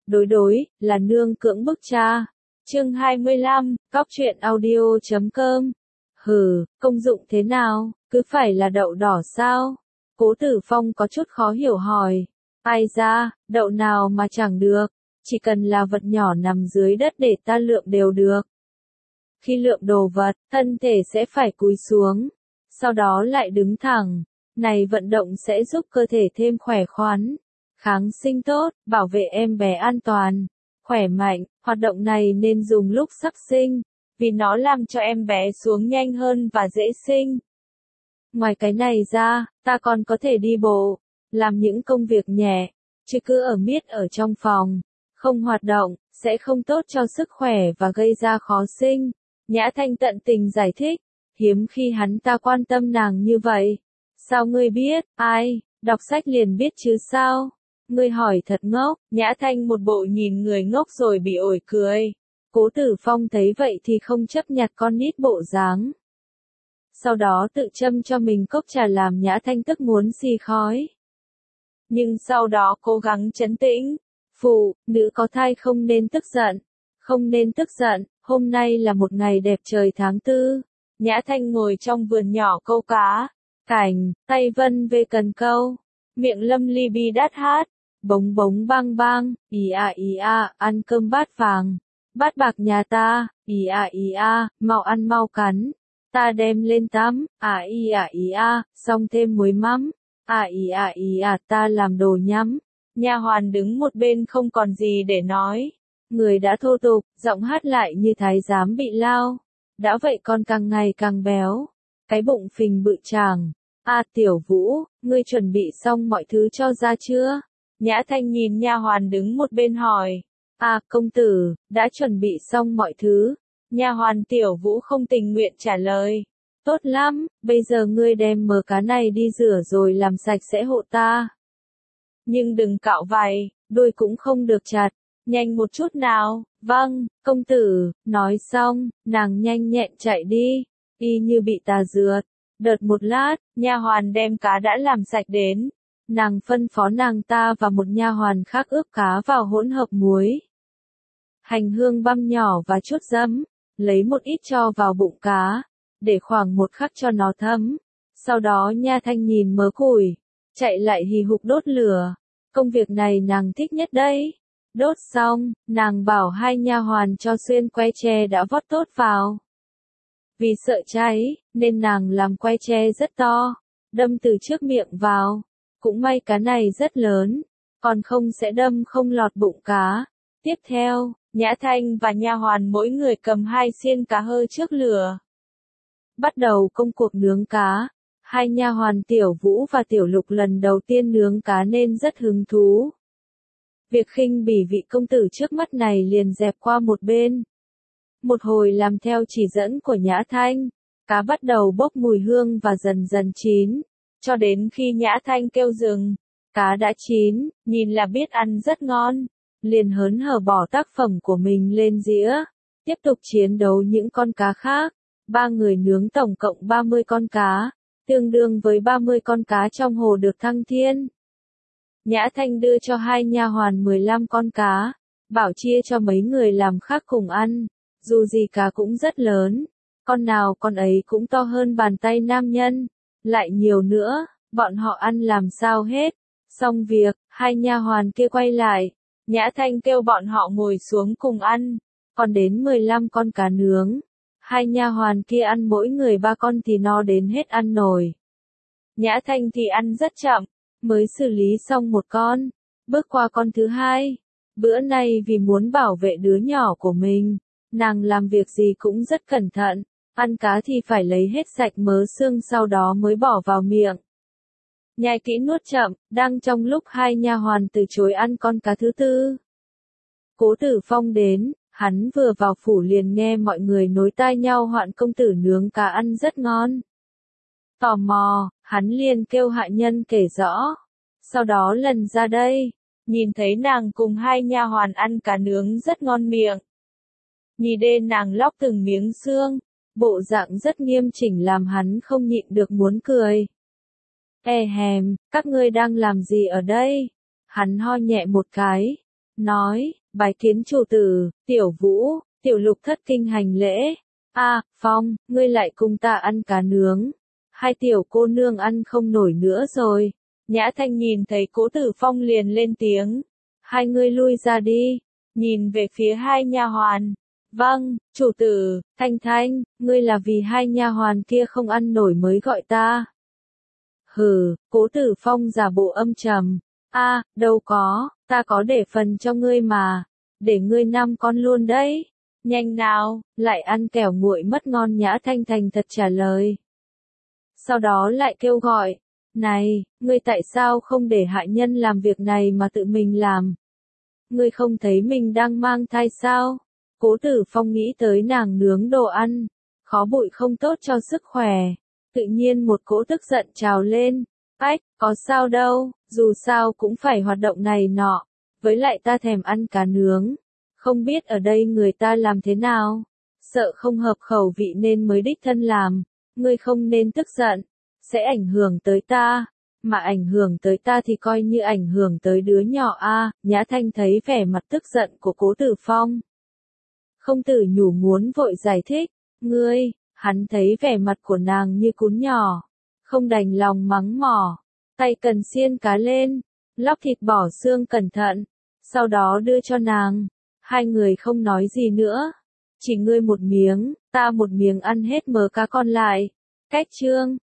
Đối, là nương cưỡng bức cha. Chương 25, cóc truyện audio.com. Công dụng thế nào, cứ phải là đậu đỏ sao? Cố Tử Phong có chút khó hiểu hỏi. Ai ra, đậu nào mà chẳng được, chỉ cần là vật nhỏ nằm dưới đất để ta lượm đều được. Khi lượm đồ vật, thân thể sẽ phải cúi xuống, sau đó lại đứng thẳng. Này vận động sẽ giúp cơ thể thêm khỏe khoắn, kháng sinh tốt, bảo vệ em bé an toàn, khỏe mạnh. Hoạt động này nên dùng lúc sắp sinh, vì nó làm cho em bé xuống nhanh hơn và dễ sinh. Ngoài cái này ra, ta còn có thể đi bộ, làm những công việc nhẹ, chứ cứ miết ở trong phòng, không hoạt động, sẽ không tốt cho sức khỏe và gây ra khó sinh. Nhã Thanh tận tình giải thích, hiếm khi hắn ta quan tâm nàng như vậy. Sao ngươi biết? Ai, đọc sách liền biết chứ sao? Ngươi hỏi thật ngốc. Nhã Thanh một bộ nhìn người ngốc rồi bị ổi cười. Cố Tử Phong thấy vậy thì không chấp nhặt con nít bộ dáng. Sau đó tự châm cho mình cốc trà làm Nhã Thanh tức muốn xì khói. Nhưng sau đó cố gắng trấn tĩnh. Phụ nữ có thai không nên tức giận. Không nên tức giận, hôm nay là một ngày đẹp trời tháng 4. Nhã Thanh ngồi trong vườn nhỏ câu cá. Cảnh, tay vân về cần câu. Miệng Lâm Ly bi đát hát. Bống bống bang bang, ý à, ăn cơm bát vàng. Bát bạc nhà ta, ý à, mau ăn mau cắn. Ta đem lên tắm, ý à, xong thêm muối mắm. Ý à, ta làm đồ nhắm. Nha hoàn đứng một bên không còn gì để nói. Người đã thô tục, giọng hát lại như thái giám bị lao. Đã vậy con càng ngày càng béo. Cái bụng phình bự chàng. Tiểu Vũ, ngươi chuẩn bị xong mọi thứ cho ra chưa? Nhã Thanh nhìn nha hoàn đứng một bên hỏi. Công tử, đã chuẩn bị xong mọi thứ. Nha hoàn Tiểu Vũ không tình nguyện trả lời. Tốt lắm, bây giờ ngươi đem mớ cá này đi rửa rồi làm sạch sẽ hộ ta. Nhưng đừng cạo vảy, đuôi cũng không được chặt. Nhanh một chút nào. Vâng, công tử. Nói xong, nàng nhanh nhẹn chạy đi, y như bị tà dượt. Đợt một lát, nha hoàn đem cá đã làm sạch đến. Nàng phân phó nàng ta và một nha hoàn khác ướp cá vào hỗn hợp muối, hành hương băm nhỏ và chút giấm, lấy một ít cho vào bụng cá, để khoảng 1 khắc cho nó thấm. Sau đó Nha Thanh nhìn mớ củi, chạy lại hì hục đốt lửa. Công việc này nàng thích nhất đấy. Đốt xong, nàng bảo 2 nha hoàn cho xuyên que tre đã vót tốt vào. Vì sợ cháy, nên nàng làm que tre rất to, đâm từ trước miệng vào. Cũng may cá này rất lớn, còn không sẽ đâm không lọt bụng cá. Tiếp theo, Nhã Thanh và nha hoàn mỗi người cầm 2 xiên cá hơ trước lửa. Bắt đầu công cuộc nướng cá. 2 nha hoàn Tiểu Vũ và Tiểu Lục lần đầu tiên nướng cá nên rất hứng thú. Việc khinh bỉ vị công tử trước mắt này liền dẹp qua một bên. Một hồi làm theo chỉ dẫn của Nhã Thanh, cá bắt đầu bốc mùi hương và dần dần chín. Cho đến khi Nhã Thanh kêu dừng, cá đã chín, nhìn là biết ăn rất ngon. Liền hớn hở bỏ tác phẩm của mình lên dĩa, tiếp tục chiến đấu những con cá khác. 3 người nướng tổng cộng 30 con cá, tương đương với 30 con cá trong hồ được thăng thiên. Nhã Thanh đưa cho 2 nha hoàn 15 con cá, bảo chia cho mấy người làm khác cùng ăn. Dù gì cá cũng rất lớn, con nào con ấy cũng to hơn bàn tay nam nhân. Lại nhiều nữa, bọn họ ăn làm sao hết. Xong việc, 2 nha hoàn kia quay lại. Nhã Thanh kêu bọn họ ngồi xuống cùng ăn. Còn đến 15 con cá nướng. 2 nha hoàn kia ăn mỗi người 3 con thì no đến hết ăn nổi. Nhã Thanh thì ăn rất chậm, mới xử lý xong 1 con, bước qua con thứ 2. Bữa nay vì muốn bảo vệ đứa nhỏ của mình, nàng làm việc gì cũng rất cẩn thận. Ăn cá thì phải lấy hết sạch mớ xương sau đó mới bỏ vào miệng. Nhai kỹ nuốt chậm, đang trong lúc 2 nha hoàn từ chối ăn con cá thứ 4. Cố Tử Phong đến, hắn vừa vào phủ liền nghe mọi người nối tai nhau hoạn công tử nướng cá ăn rất ngon. Tò mò, hắn liền kêu hạ nhân kể rõ. Sau đó lần ra đây, nhìn thấy nàng cùng 2 nha hoàn ăn cá nướng rất ngon miệng. Nhìn đến nàng lóc từng miếng xương, bộ dạng rất nghiêm chỉnh làm hắn không nhịn được muốn cười. Các ngươi đang làm gì ở đây? Hắn ho nhẹ một cái. nói, bái kiến chủ tử, Tiểu Vũ, Tiểu Lục thất kinh hành lễ. A, Phong, ngươi lại cùng ta ăn cá nướng. Hai tiểu cô nương ăn không nổi nữa rồi. Nhã Thanh nhìn thấy Cố Tử Phong liền lên tiếng. Hai ngươi lui ra đi. Nhìn về phía hai nha hoàn. Vâng, chủ tử, Thanh Thanh, ngươi là vì hai nha hoàn kia không ăn nổi mới gọi ta. Hừ, Cố Tử Phong giả bộ âm trầm. A, đâu có, ta có để phần cho ngươi mà. Để ngươi 5 con luôn đấy. Nhanh nào, lại ăn kẻo nguội mất ngon. Nhã Thanh thành thật trả lời. Sau đó lại kêu gọi. Này, ngươi tại sao không để hạ nhân làm việc này mà tự mình làm? Ngươi không thấy mình đang mang thai sao? Cố Tử Phong nghĩ tới nàng nướng đồ ăn. Khó bụi không tốt cho sức khỏe. Tự nhiên một cỗ tức giận trào lên. Ách, có sao đâu, dù sao cũng phải hoạt động này nọ. Với lại ta thèm ăn cá nướng. Không biết ở đây người ta làm thế nào. Sợ không hợp khẩu vị nên mới đích thân làm. Ngươi không nên tức giận. Sẽ ảnh hưởng tới ta. Mà ảnh hưởng tới ta thì coi như ảnh hưởng tới đứa nhỏ a. Nhã Thanh thấy vẻ mặt tức giận của Cố Tử Phong. Không tự nhủ muốn vội giải thích. Ngươi, hắn thấy vẻ mặt của nàng như cún nhỏ. Không đành lòng mắng mỏ. Tay cần xiên cá lên. Lóc thịt bỏ xương cẩn thận. Sau đó đưa cho nàng. Hai người không nói gì nữa. Chỉ ngươi một miếng, ta một miếng ăn hết mớ cá còn lại. Cách chương